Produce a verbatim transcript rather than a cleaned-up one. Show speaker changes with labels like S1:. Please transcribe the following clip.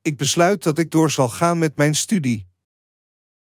S1: Ik besluit dat ik door zal gaan met mijn studie.